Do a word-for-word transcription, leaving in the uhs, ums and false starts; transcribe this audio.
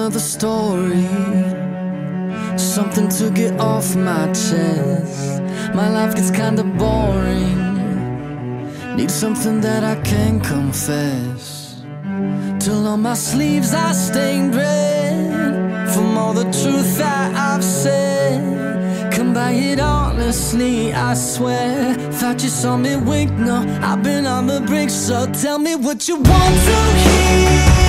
another story, something to get off my chest. My life gets kinda boring, need something that I can confess. Till on my sleeves I stained red from all the truth that I've said. Come by it honestly, I swear. Thought you saw me wink, no, I've been on the brink. So tell me what you want to hear.